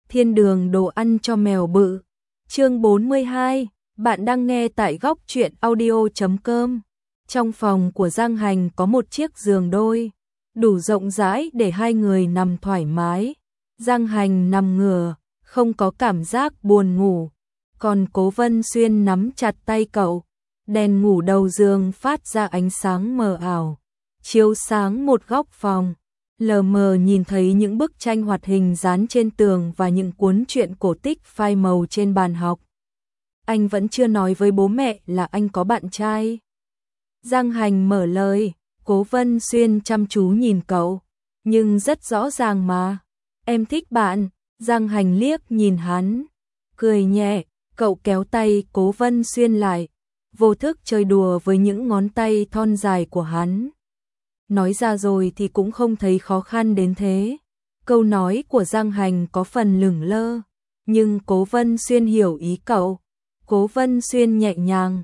Thiên đường đồ ăn cho mèo bự. Chương 42, bạn đang nghe tại góc truyện audio.com. Trong phòng của Giang Hành có một chiếc giường đôi, đủ rộng rãi để hai người nằm thoải mái. Giang Hành nằm ngửa, không có cảm giác buồn ngủ, còn Cố Vân Xuyên nắm chặt tay cậu. Đèn ngủ đầu giường phát ra ánh sáng mờ ảo, chiếu sáng một góc phòng. Lờ mờ nhìn thấy những bức tranh hoạt hình dán trên tường và những cuốn truyện cổ tích phai màu trên bàn học. Anh vẫn chưa nói với bố mẹ là anh có bạn trai. Giang Hành mở lời, Cố Vân Xuyên chăm chú nhìn cậu, nhưng rất rõ ràng mà. Em thích bạn. Giang Hành liếc nhìn hắn, cười nhẹ, cậu kéo tay Cố Vân Xuyên lại, vô thức chơi đùa với những ngón tay thon dài của hắn. Nói ra rồi thì cũng không thấy khó khăn đến thế. Câu nói của Giang Hành có phần lửng lơ, nhưng Cố Vân Xuyên hiểu ý cậu. Cố Vân Xuyên nhẹ nhàng,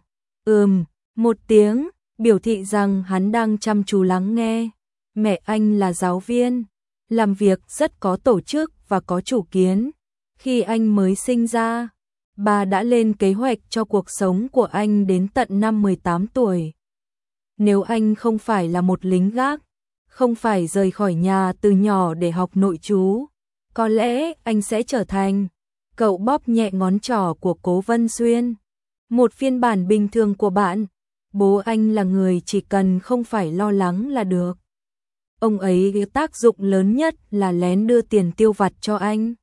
một tiếng, biểu thị rằng hắn đang chăm chú lắng nghe. Mẹ anh là giáo viên, làm việc rất có tổ chức và có chủ kiến. Khi anh mới sinh ra, bà đã lên kế hoạch cho cuộc sống của anh đến tận năm 18 tuổi. Nếu anh không phải là một lính gác, không phải rời khỏi nhà từ nhỏ để học nội trú, có lẽ anh sẽ trở thành, cậu bóp nhẹ ngón trỏ của Cố Vân Xuyên, một phiên bản bình thường của bạn. Bố anh là người chỉ cần không phải lo lắng là được. Ông ấy tác dụng lớn nhất là lén đưa tiền tiêu vặt cho anh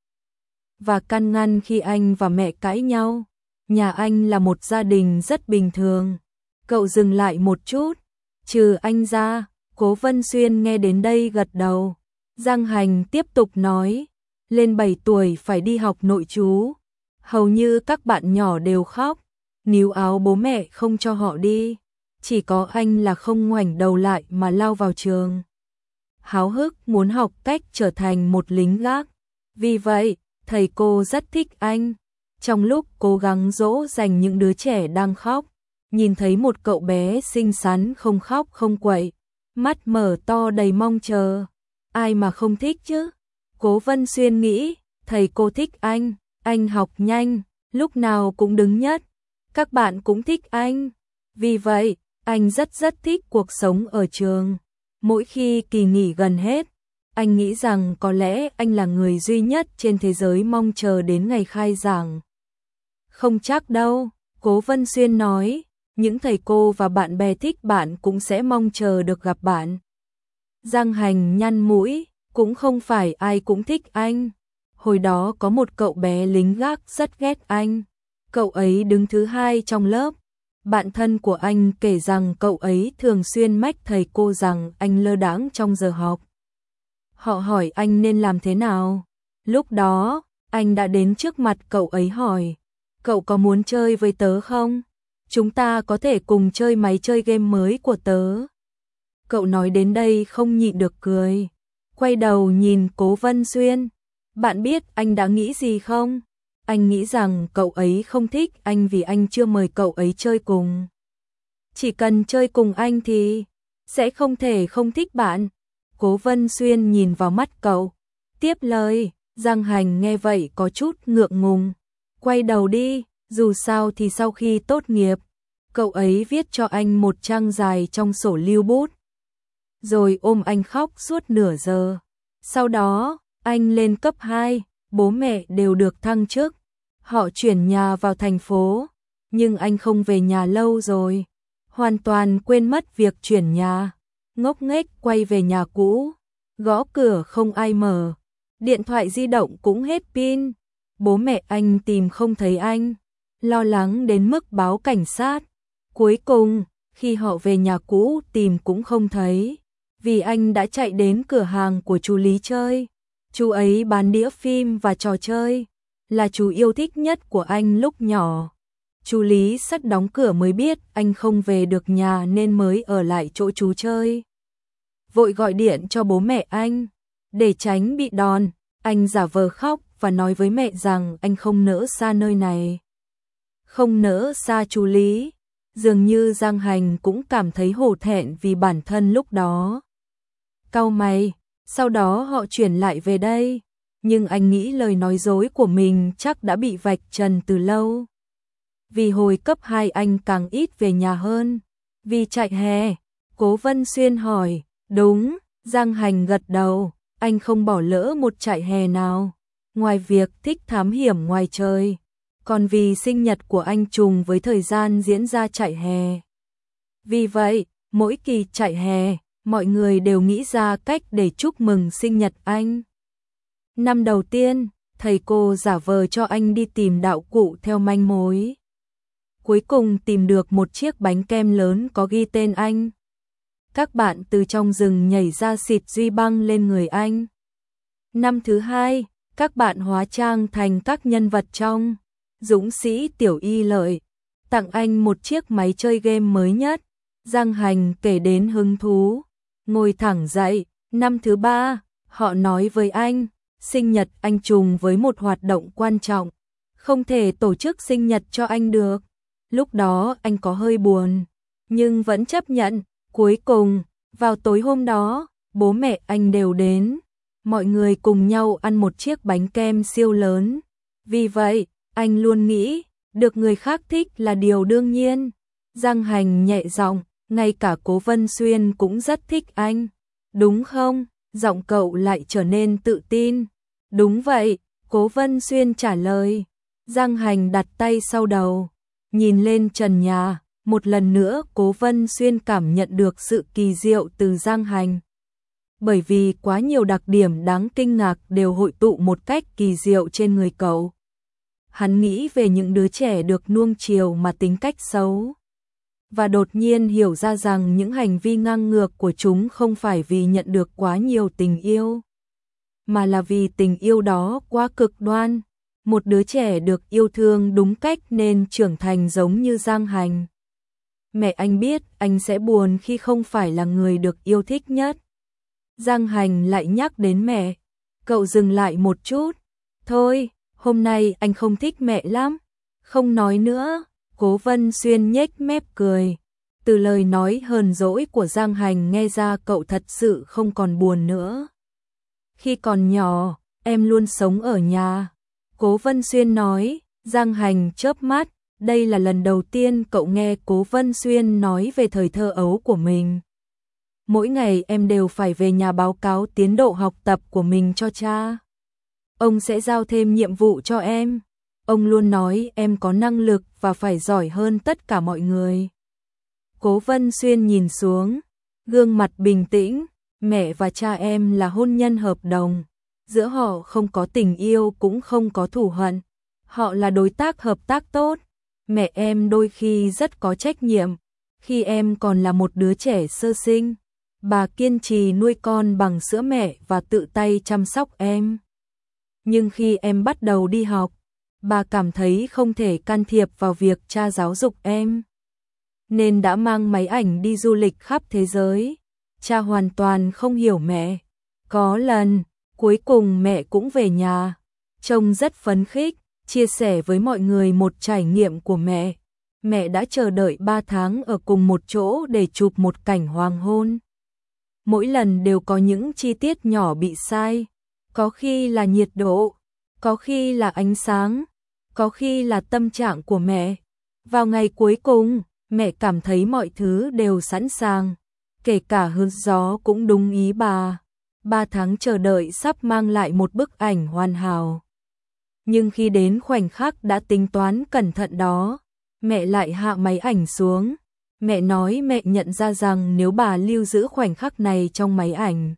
và can ngăn khi anh và mẹ cãi nhau. Nhà anh là một gia đình rất bình thường. Cậu dừng lại một chút. Trừ anh ra, Cố Vân Xuyên nghe đến đây gật đầu. Giang Hành tiếp tục nói, lên 7 tuổi phải đi học nội trú. Hầu như các bạn nhỏ đều khóc, níu áo bố mẹ không cho họ đi. Chỉ có anh là không ngoảnh đầu lại mà lao vào trường. Háo hức muốn học cách trở thành một lính gác. Vì vậy, thầy cô rất thích anh. Trong lúc cố gắng dỗ dành những đứa trẻ đang khóc, nhìn thấy một cậu bé xinh xắn không khóc không quậy, mắt mở to đầy mong chờ. Ai mà không thích chứ? Cố Vân Xuyên nghĩ, thầy cô thích anh học nhanh, lúc nào cũng đứng nhất. Các bạn cũng thích anh. Vì vậy, anh rất thích cuộc sống ở trường. Mỗi khi kỳ nghỉ gần hết, anh nghĩ rằng có lẽ anh là người duy nhất trên thế giới mong chờ đến ngày khai giảng. Không chắc đâu, Cố Vân Xuyên nói, những thầy cô và bạn bè thích bạn cũng sẽ mong chờ được gặp bạn. Giang Hành nhăn mũi, cũng không phải ai cũng thích anh. Hồi đó có một cậu bé lính gác rất ghét anh. Cậu ấy đứng thứ 2 trong lớp. Bạn thân của anh kể rằng cậu ấy thường xuyên mách thầy cô rằng anh lơ đãng trong giờ học. Họ hỏi anh nên làm thế nào. Lúc đó, anh đã đến trước mặt cậu ấy hỏi, cậu có muốn chơi với tớ không? Chúng ta có thể cùng chơi máy chơi game mới của tớ. Cậu nói đến đây không nhịn được cười. Quay đầu nhìn Cố Vân Xuyên. Bạn biết anh đã nghĩ gì không? Anh nghĩ rằng cậu ấy không thích anh vì anh chưa mời cậu ấy chơi cùng. Chỉ cần chơi cùng anh thì sẽ không thể không thích bạn. Cố Vân Xuyên nhìn vào mắt cậu, tiếp lời. Giang Hành nghe vậy có chút ngượng ngùng. Quay đầu đi, dù sao thì sau khi tốt nghiệp, cậu ấy viết cho anh một trang dài trong sổ lưu bút, rồi ôm anh khóc suốt nửa giờ. Sau đó, anh lên cấp 2, bố mẹ đều được thăng chức. Họ chuyển nhà vào thành phố, nhưng anh không về nhà lâu rồi. Hoàn toàn quên mất việc chuyển nhà. Ngốc nghếch quay về nhà cũ, gõ cửa không ai mở. Điện thoại di động cũng hết pin. Bố mẹ anh tìm không thấy anh, lo lắng đến mức báo cảnh sát. Cuối cùng, khi họ về nhà cũ tìm cũng không thấy, vì anh đã chạy đến cửa hàng của chú Lý chơi. Chú ấy bán đĩa phim và trò chơi, là chú yêu thích nhất của anh lúc nhỏ. Chú Lý sắp đóng cửa mới biết anh không về được nhà nên mới ở lại chỗ chú chơi. Vội gọi điện cho bố mẹ anh, để tránh bị đòn, anh giả vờ khóc và nói với mẹ rằng anh không nỡ xa nơi này. Không nỡ xa chú Lý. Dường như Giang Hành cũng cảm thấy hổ thẹn vì bản thân lúc đó. Cau mày, sau đó họ chuyển lại về đây. nhưng anh nghĩ lời nói dối của mình chắc đã bị vạch trần từ lâu. Vì hồi cấp 2 anh càng ít về nhà hơn. Vì chạy hè? Cố Vân Xuyên hỏi. Đúng, Giang Hành gật đầu, anh không bỏ lỡ một chạy hè nào. Ngoài việc thích thám hiểm ngoài trời, còn vì sinh nhật của anh trùng với thời gian diễn ra chạy hè. Vì vậy, mỗi kỳ chạy hè, mọi người đều nghĩ ra cách để chúc mừng sinh nhật anh. Năm đầu tiên, thầy cô giả vờ cho anh đi tìm đạo cụ theo manh mối. Cuối cùng tìm được một chiếc bánh kem lớn có ghi tên anh. Các bạn từ trong rừng nhảy ra xịt duy băng lên người anh. Năm thứ hai, các bạn hóa trang thành các nhân vật trong Dũng sĩ Tiểu Y Lợi, tặng anh một chiếc máy chơi game mới nhất. Giang Hành kể đến hứng thú, ngồi thẳng dậy. Năm thứ ba, họ nói với anh, sinh nhật anh trùng với một hoạt động quan trọng, không thể tổ chức sinh nhật cho anh được. Lúc đó anh có hơi buồn, nhưng vẫn chấp nhận. Cuối cùng, vào tối hôm đó, bố mẹ anh đều đến. Mọi người cùng nhau ăn một chiếc bánh kem siêu lớn. Vì vậy, anh luôn nghĩ, được người khác thích là điều đương nhiên. Giang Hành nhẹ giọng, ngay cả Cố Vân Xuyên cũng rất thích anh. Đúng không? Giọng cậu lại trở nên tự tin. Đúng vậy, Cố Vân Xuyên trả lời. Giang Hành đặt tay sau đầu, nhìn lên trần nhà. Một lần nữa Cố Vân Xuyên cảm nhận được sự kỳ diệu từ Giang Hành. Bởi vì quá nhiều đặc điểm đáng kinh ngạc đều hội tụ một cách kỳ diệu trên người cậu. Hắn nghĩ về những đứa trẻ được nuông chiều mà tính cách xấu. Và đột nhiên hiểu ra rằng những hành vi ngang ngược của chúng không phải vì nhận được quá nhiều tình yêu, mà là vì tình yêu đó quá cực đoan. Một đứa trẻ được yêu thương đúng cách nên trưởng thành giống như Giang Hành. Mẹ anh biết anh sẽ buồn khi không phải là người được yêu thích nhất. Giang Hành lại nhắc đến mẹ. Cậu dừng lại một chút. Thôi, hôm nay anh không thích mẹ lắm. Không nói nữa. Cố Vân Xuyên nhếch mép cười. Từ lời nói hờn dỗi của Giang Hành nghe ra cậu thật sự không còn buồn nữa. Khi còn nhỏ, em luôn sống ở nhà. Cố Vân Xuyên nói. Giang Hành chớp mắt. Đây là lần đầu tiên cậu nghe Cố Vân Xuyên nói về thời thơ ấu của mình. Mỗi ngày em đều phải về nhà báo cáo tiến độ học tập của mình cho cha. Ông sẽ giao thêm nhiệm vụ cho em. Ông luôn nói em có năng lực và phải giỏi hơn tất cả mọi người. Cố Vân Xuyên nhìn xuống, gương mặt bình tĩnh. Mẹ và cha em là hôn nhân hợp đồng. Giữa họ không có tình yêu cũng không có thù hận. Họ là đối tác hợp tác tốt. Mẹ em đôi khi rất có trách nhiệm. Khi em còn là một đứa trẻ sơ sinh, bà kiên trì nuôi con bằng sữa mẹ và tự tay chăm sóc em. Nhưng khi em bắt đầu đi học, bà cảm thấy không thể can thiệp vào việc cha giáo dục em, nên đã mang máy ảnh đi du lịch khắp thế giới. Cha hoàn toàn không hiểu mẹ. Có lần, cuối cùng mẹ cũng về nhà, trông rất phấn khích, chia sẻ với mọi người một trải nghiệm của mẹ. Mẹ đã chờ đợi 3 tháng ở cùng một chỗ để chụp một cảnh hoàng hôn. Mỗi lần đều có những chi tiết nhỏ bị sai. Có khi là nhiệt độ, có khi là ánh sáng, có khi là tâm trạng của mẹ. Vào ngày cuối cùng, mẹ cảm thấy mọi thứ đều sẵn sàng, kể cả hướng gió cũng đúng ý bà. 3 tháng chờ đợi sắp mang lại một bức ảnh hoàn hảo. Nhưng khi đến khoảnh khắc đã tính toán cẩn thận đó, mẹ lại hạ máy ảnh xuống. Mẹ nói mẹ nhận ra rằng nếu bà lưu giữ khoảnh khắc này trong máy ảnh,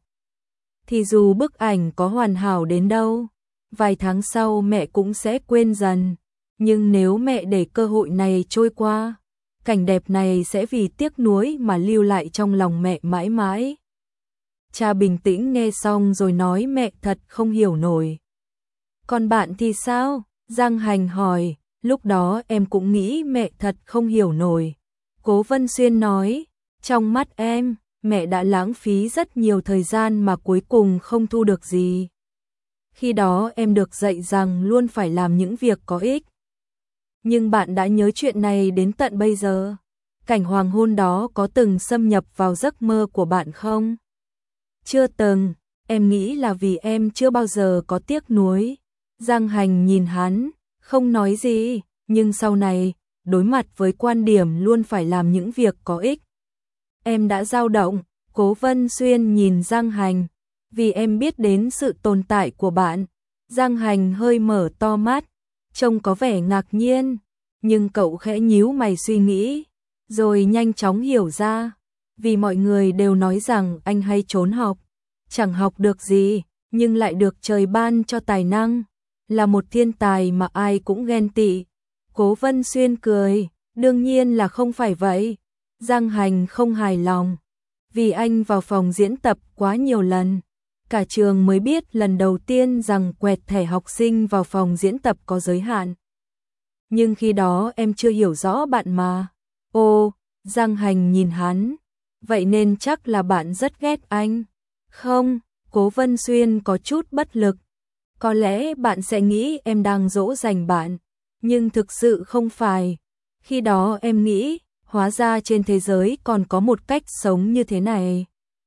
thì dù bức ảnh có hoàn hảo đến đâu, vài tháng sau mẹ cũng sẽ quên dần. Nhưng nếu mẹ để cơ hội này trôi qua, cảnh đẹp này sẽ vì tiếc nuối mà lưu lại trong lòng mẹ mãi mãi. Cha bình tĩnh nghe xong rồi nói mẹ thật không hiểu nổi. Còn bạn thì sao? Giang Hành hỏi. Lúc đó em cũng nghĩ mẹ thật không hiểu nổi. Cố Vân Xuyên nói, trong mắt em, mẹ đã lãng phí rất nhiều thời gian mà cuối cùng không thu được gì. Khi đó em được dạy rằng luôn phải làm những việc có ích. Nhưng bạn đã nhớ chuyện này đến tận bây giờ. Cảnh hoàng hôn đó có từng xâm nhập vào giấc mơ của bạn không? Chưa từng. Em nghĩ là vì em chưa bao giờ có tiếc nuối. Giang Hành nhìn hắn, không nói gì, nhưng sau này, đối mặt với quan điểm luôn phải làm những việc có ích. Em đã dao động. Cố Vân Xuyên nhìn Giang Hành, vì em biết đến sự tồn tại của bạn. Giang Hành hơi mở to mắt, trông có vẻ ngạc nhiên, nhưng cậu khẽ nhíu mày suy nghĩ, rồi nhanh chóng hiểu ra, vì mọi người đều nói rằng anh hay trốn học, chẳng học được gì, nhưng lại được trời ban cho tài năng, là một thiên tài mà ai cũng ghen tị. Cố Vân Xuyên cười, đương nhiên là không phải vậy. Giang Hành không hài lòng, vì anh vào phòng diễn tập quá nhiều lần. Cả trường mới biết lần đầu tiên rằng quẹt thẻ học sinh vào phòng diễn tập có giới hạn. Nhưng khi đó em chưa hiểu rõ bạn mà. Ồ, Giang Hành nhìn hắn, vậy nên chắc là bạn rất ghét anh. Không, Cố Vân Xuyên có chút bất lực. Có lẽ bạn sẽ nghĩ em đang dỗ dành bạn, nhưng thực sự không phải. Khi đó em nghĩ, hóa ra trên thế giới còn có một cách sống như thế này.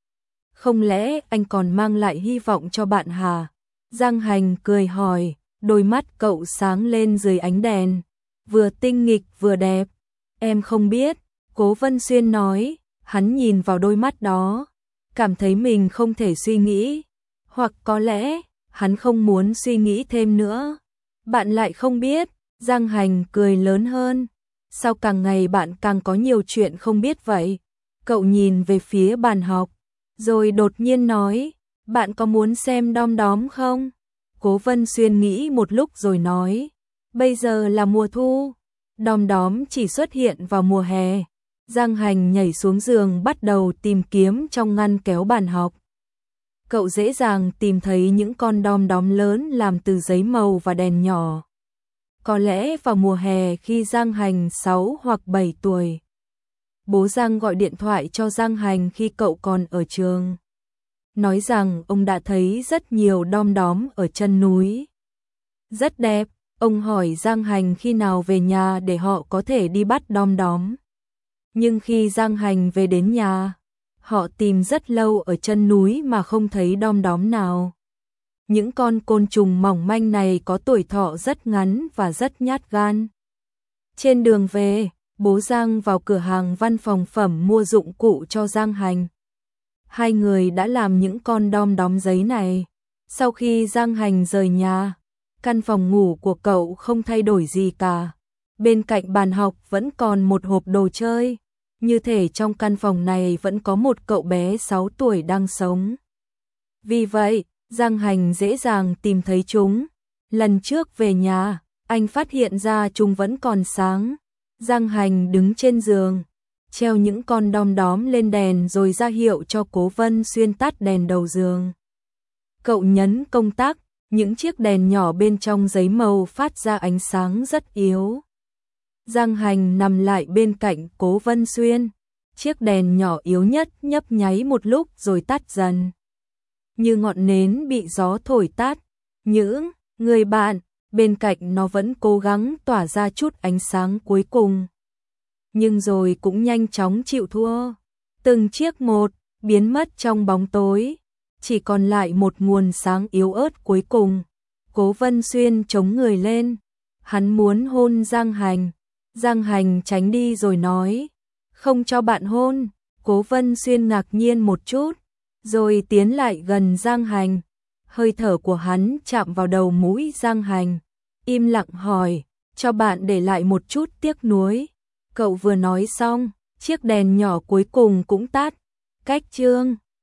Không lẽ anh còn mang lại hy vọng cho bạn hả? Giang Hành cười hỏi, đôi mắt cậu sáng lên dưới ánh đèn, vừa tinh nghịch vừa đẹp. Em không biết, Cố Vân Xuyên nói, hắn nhìn vào đôi mắt đó, cảm thấy mình không thể suy nghĩ, hoặc có lẽ hắn không muốn suy nghĩ thêm nữa. Bạn lại không biết, Giang Hành cười lớn hơn. Sao càng ngày bạn càng có nhiều chuyện không biết vậy? Cậu nhìn về phía bàn học, rồi đột nhiên nói, bạn có muốn xem đom đóm không? Cố Vân Xuyên nghĩ một lúc rồi nói, bây giờ là mùa thu, đom đóm chỉ xuất hiện vào mùa hè. Giang Hành nhảy xuống giường bắt đầu tìm kiếm trong ngăn kéo bàn học. Cậu dễ dàng tìm thấy những con đom đóm lớn làm từ giấy màu và đèn nhỏ. Có lẽ vào mùa hè khi Giang Hành 6 hoặc 7 tuổi. Bố Giang gọi điện thoại cho Giang Hành khi cậu còn ở trường. Nói rằng ông đã thấy rất nhiều đom đóm ở chân núi. Rất đẹp, ông hỏi Giang Hành khi nào về nhà để họ có thể đi bắt đom đóm. Nhưng khi Giang Hành về đến nhà, họ tìm rất lâu ở chân núi mà không thấy đom đóm nào. Những con côn trùng mỏng manh này có tuổi thọ rất ngắn và rất nhát gan. Trên đường về, bố Giang vào cửa hàng văn phòng phẩm mua dụng cụ cho Giang Hành. Hai người đã làm những con đom đóm giấy này. Sau khi Giang Hành rời nhà, căn phòng ngủ của cậu không thay đổi gì cả. Bên cạnh bàn học vẫn còn một hộp đồ chơi. Như thể trong căn phòng này vẫn có một cậu bé 6 tuổi đang sống. Vì vậy, Giang Hành dễ dàng tìm thấy chúng. Lần trước về nhà, anh phát hiện ra chúng vẫn còn sáng. Giang Hành đứng trên giường, treo những con đom đóm lên đèn rồi ra hiệu cho Cố Vân Xuyên tắt đèn đầu giường. Cậu nhấn công tắc, những chiếc đèn nhỏ bên trong giấy màu phát ra ánh sáng rất yếu. Giang Hành nằm lại bên cạnh Cố Vân Xuyên. Chiếc đèn nhỏ yếu nhất nhấp nháy một lúc rồi tắt dần. Như ngọn nến bị gió thổi tắt. Những người bạn bên cạnh nó vẫn cố gắng tỏa ra chút ánh sáng cuối cùng. Nhưng rồi cũng nhanh chóng chịu thua. Từng chiếc một biến mất trong bóng tối. Chỉ còn lại một nguồn sáng yếu ớt cuối cùng. Cố Vân Xuyên chống người lên. Hắn muốn hôn Giang Hành. Giang Hành tránh đi rồi nói, không cho bạn hôn. Cố Vân Xuyên ngạc nhiên một chút, rồi tiến lại gần Giang Hành. Hơi thở của hắn chạm vào đầu mũi Giang Hành, im lặng hỏi, cho bạn để lại một chút tiếc nuối. Cậu vừa nói xong, chiếc đèn nhỏ cuối cùng cũng tắt. Cách chương